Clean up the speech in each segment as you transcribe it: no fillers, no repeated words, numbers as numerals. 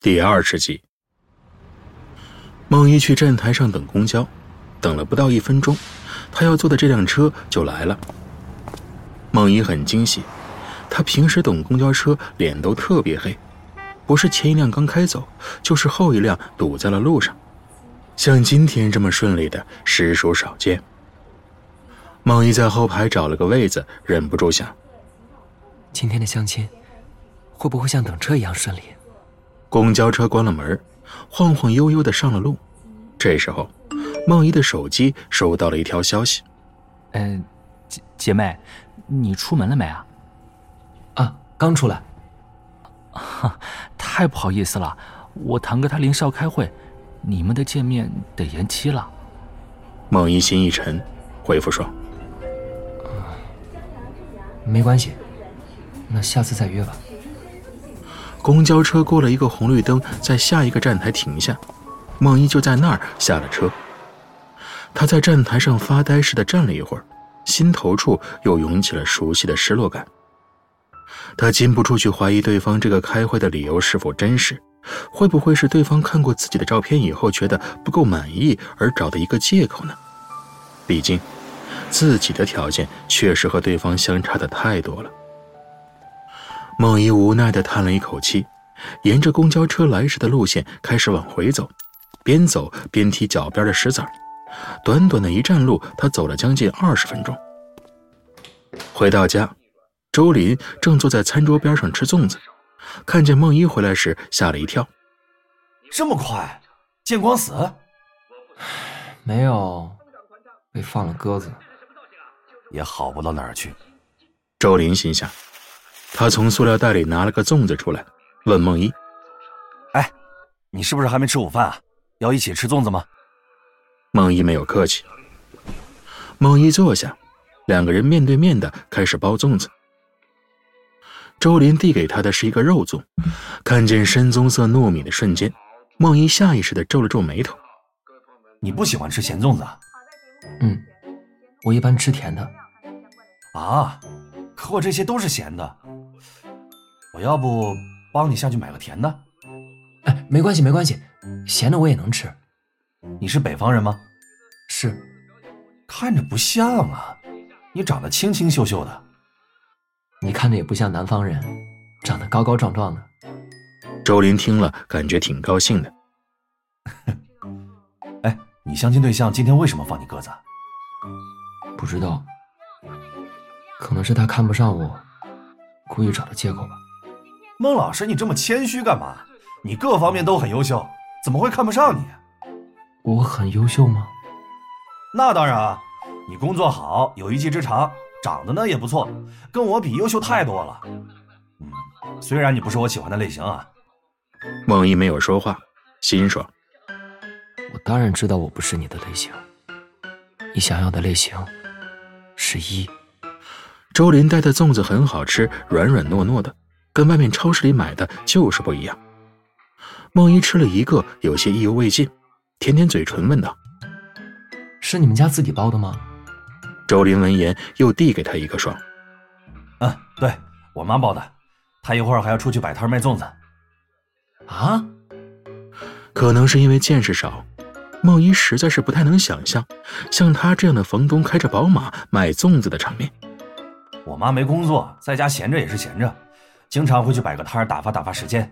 第20集。孟一去站台上等公交，等了不到1分钟，他要坐的这辆车就来了。孟一很惊喜，他平时等公交车脸都特别黑，不是前一辆刚开走，就是后一辆堵在了路上，像今天这么顺利的实属少见。孟一在后排找了个位子，忍不住想， 今天的相亲会不会像等车一样顺利？ 公交车关了门，晃晃悠悠地上了路。这时候孟一的手机收到了一条消息。 姐妹，你出门了没啊？ 啊，刚出来。 太不好意思了，我堂哥他临时要开会，你们的见面得延期了。 孟一心一沉，回复说， 没关系，那下次再约吧。 公交车过了一个红绿灯，在下一个站台停下，孟一就在那儿下了车。他在站台上发呆似的站了一会儿，心头处又涌起了熟悉的失落感。他禁不住去怀疑对方这个开会的理由是否真实，会不会是对方看过自己的照片以后觉得不够满意而找的一个借口呢？毕竟自己的条件确实和对方相差的太多了。孟一无奈地叹了一口气，沿着公交车来时的路线开始往回走，边走边踢脚边的石子儿。短短的一站路，他走了将近20分钟。回到家，周林正坐在餐桌边上吃粽子，看见孟一回来时吓了一跳。 这么快？见光死？ 没有，被放了鸽子。 也好不到哪儿去。 周林心想，他从塑料袋里拿了个粽子出来，问孟一， 哎，你是不是还没吃午饭啊？要一起吃粽子吗？ 孟一没有客气。孟一坐下，两个人面对面的开始包粽子。周林递给他的是一个肉粽，看见深棕色糯米的瞬间，孟一下意识地皱了皱眉头。 你不喜欢吃咸粽子啊？ 我一般吃甜的。 啊，可我这些都是咸的。我要不帮你下去买个甜的？ 哎，没关系没关系，咸的我也能吃。 你是北方人吗？ 是。 看着不像啊，你长得清清秀秀的。 你看着也不像南方人，长得高高壮壮的。 周林听了感觉挺高兴的。 哎，你相亲对象今天为什么放你鸽子？ 不知道，可能是他看不上我，故意找的借口吧。 孟老师，你这么谦虚干嘛？你各方面都很优秀，怎么会看不上你？ 我很优秀吗？ 那当然啊，你工作好，有一技之长，长得呢也不错，跟我比优秀太多了。虽然你不是我喜欢的类型啊。 孟一没有说话，心说， 我当然知道我不是你的类型，你想要的类型是一。 周林带的粽子很好吃，软软糯糯的，跟外面超市里买的就是不一样。孟一吃了一个，有些意犹未尽，舔舔嘴唇问道， 是你们家自己包的吗？ 周林闻言又递给他一个说， 对，我妈包的，她一会儿还要出去摆摊卖粽子。 啊？ 可能是因为见识少，孟一实在是不太能想象像他这样的房东开着宝马卖粽子的场面。 我妈没工作，在家闲着也是闲着，经常会去摆个摊打发时间。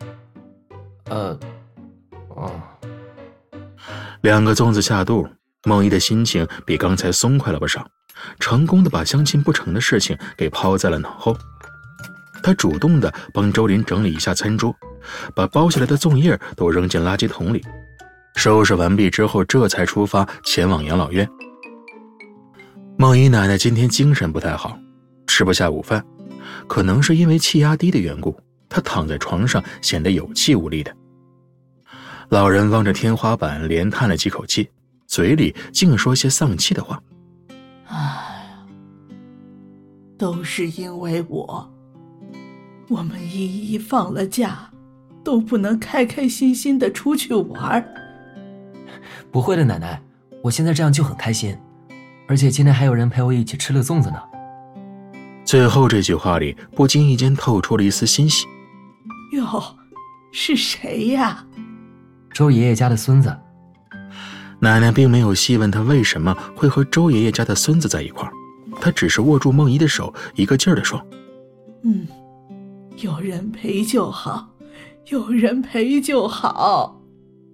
2个粽子下肚，孟一的心情比刚才松快了不少，成功的把相亲不成的事情给抛在了脑后。他主动的帮周林整理一下餐桌，把包下来的粽叶都扔进垃圾桶里，收拾完毕之后这才出发前往养老院。孟一奶奶今天精神不太好，吃不下午饭，可能是因为气压低的缘故，她躺在床上显得有气无力的。老人望着天花板连叹了几口气，嘴里净说些丧气的话。 都是因为我们依依放了假都不能开开心心的出去玩。 不会的，奶奶，我现在这样就很开心，而且今天还有人陪我一起吃了粽子呢。 最后这句话里不经意间透出了一丝欣喜。 哟， 是谁呀？ 周爷爷家的孙子。 奶奶并没有细问他为什么会和周爷爷家的孙子在一块儿，她只是握住梦怡的手，一个劲儿地说： 有人陪就好，有人陪就好。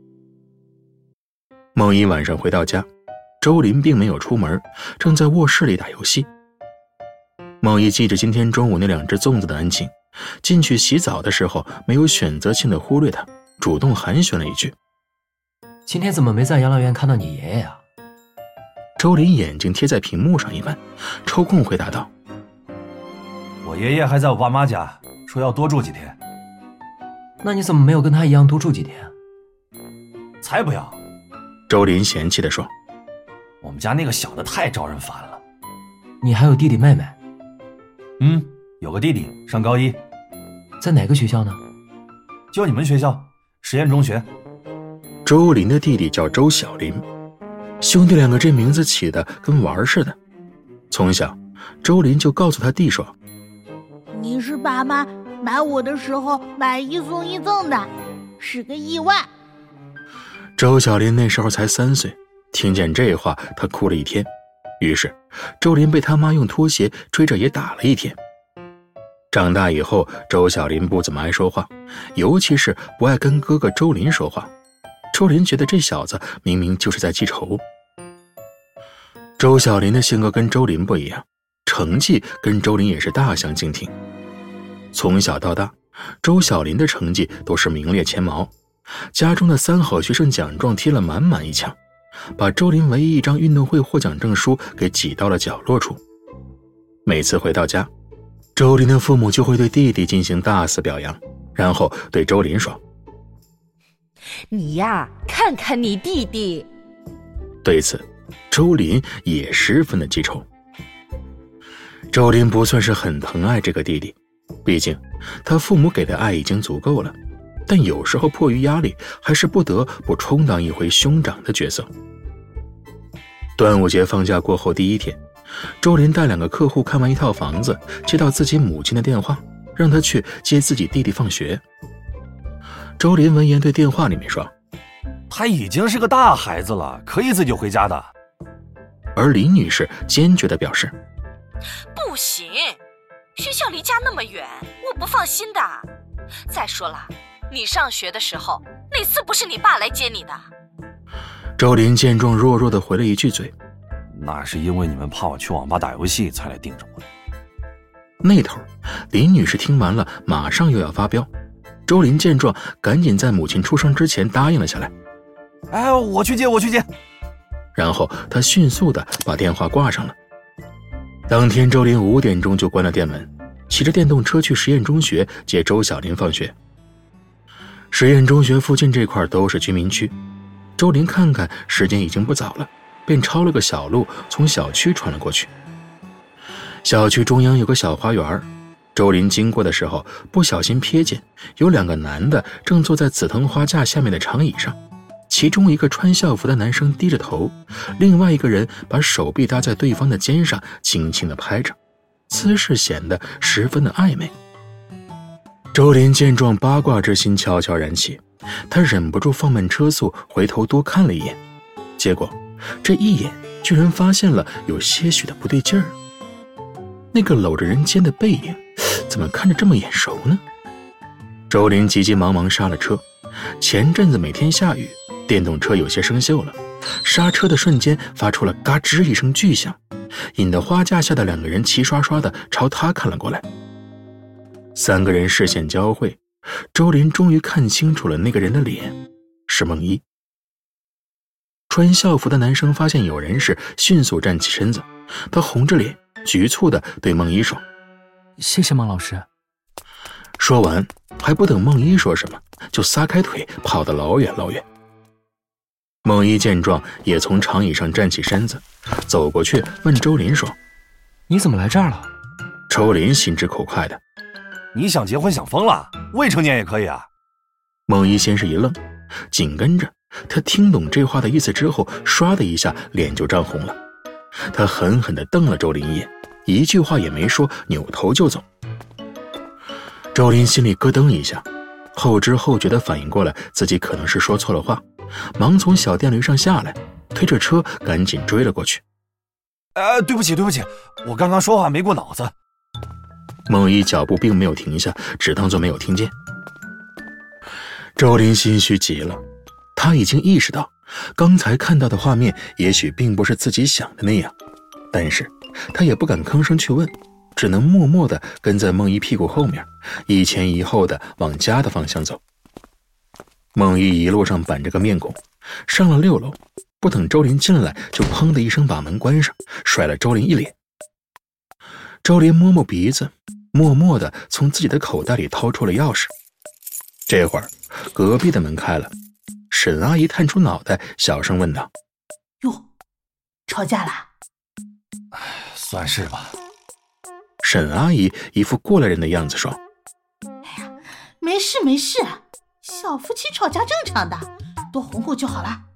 梦怡晚上回到家，周林并没有出门，正在卧室里打游戏。梦怡记着今天中午那2只粽子的恩情，进去洗澡的时候没有选择性的忽略他，主动寒暄了一句： 今天怎么没在养老院看到你爷爷啊？ 周林眼睛贴在屏幕上一般，抽空回答道： 我爷爷还在我爸妈家，说要多住几天。 那你怎么没有跟他一样多住几天？ 才不要！ 周林嫌弃地说： 我们家那个小的太招人烦了。 你还有弟弟妹妹？ 有个弟弟上高1。 在哪个学校呢？ 就你们学校，实验中学。 周林的弟弟叫周小林，兄弟2个这名字起的跟玩似的。从小，周林就告诉他弟说： 你是爸妈买我的时候买1送1赠的，是个意外。 周小林那时候才3岁，听见这话他哭了一天，于是周林被他妈用拖鞋追着也打了一天。长大以后，周小林不怎么爱说话，尤其是不爱跟哥哥周林说话。周林觉得这小子明明就是在记仇。周小林的性格跟周林不一样，成绩跟周林也是大相径庭。从小到大，周小林的成绩都是名列前茅，家中的3好学生奖状贴了满满一墙，把周林唯一一张运动会获奖证书给挤到了角落处。每次回到家，周林的父母就会对弟弟进行大肆表扬，然后对周林说： 你呀，看看你弟弟。 对此，周林也十分的记仇。周林不算是很疼爱这个弟弟，毕竟他父母给的爱已经足够了，但有时候迫于压力，还是不得不充当一回兄长的角色。端午节放假过后第1天，周林带2个客户看完一套房子，接到自己母亲的电话，让他去接自己弟弟放学。周林闻言对电话里面说： 他已经是个大孩子了，可以自己回家的。 而李女士坚决地表示： 不行，学校离家那么远，我不放心的。再说了，你上学的时候，那次不是你爸来接你的？ 周林见状弱弱地回了一句嘴： 那是因为你们怕我去网吧打游戏才来盯着我的。 那头林女士听完了，马上又要发飙。周林见状，赶紧在母亲出生之前答应了下来： 我去接。 然后他迅速地把电话挂上了。当天周林5点钟就关了店门，骑着电动车去实验中学接周小林放学。实验中学附近这块都是居民区，周林看看时间已经不早了，便抄了个小路从小区穿了过去。小区中央有个小花园，周林经过的时候不小心瞥见有2个男的正坐在紫藤花架下面的长椅上，其中一个穿校服的男生低着头，另外一个人把手臂搭在对方的肩上轻轻地拍着，姿势显得十分的暧昧。周林见状，八卦之心悄悄燃起，他忍不住放慢车速，回头多看了一眼，结果这一眼居然发现了有些许的不对劲儿。那个搂着人肩的背影怎么看着这么眼熟呢？周林急急忙忙刹了车，前阵子每天下雨，电动车有些生锈了，刹车的瞬间发出了嘎吱一声巨响，引得花架下的2个人齐刷刷地朝他看了过来。3个人视线交汇，周林终于看清楚了那个人的脸，是梦一。穿校服的男生发现有人时，迅速站起身子，他红着脸局促地对梦一说： 谢谢孟老师。 说完还不等梦一说什么，就撒开腿跑得老远老远。梦一见状也从长椅上站起身子，走过去问周林说： 你怎么来这儿了？ 周林心直口快的： 你想结婚想疯了，未成年也可以啊。 梦一先是一愣，紧跟着他听懂这话的意思之后，唰的一下脸就涨红了。他狠狠地瞪了周林一眼，一句话也没说，扭头就走。周林心里咯噔一下， 后知后觉地反应过来自己可能是说错了话，忙从小电驴上下来，推着车赶紧追了过去。 对不起，我刚刚说话没过脑子。 孟一脚步并没有停下，只当作没有听见。周林心虚极了，他已经意识到刚才看到的画面也许并不是自己想的那样，但是他也不敢吭声去问，只能默默地跟在孟一屁股后面，一前一后地往家的方向走。孟一一路上板着个面孔，上了6楼，不等周林进来，就砰的一声把门关上，甩了周林一脸。周林摸摸鼻子，默默地从自己的口袋里掏出了钥匙。这会儿隔壁的门开了，沈阿姨探出脑袋，小声问道： 哟，吵架了？ 算是吧。 沈阿姨一副过来人的样子说： 没事，小夫妻吵架正常的，多哄哄就好了。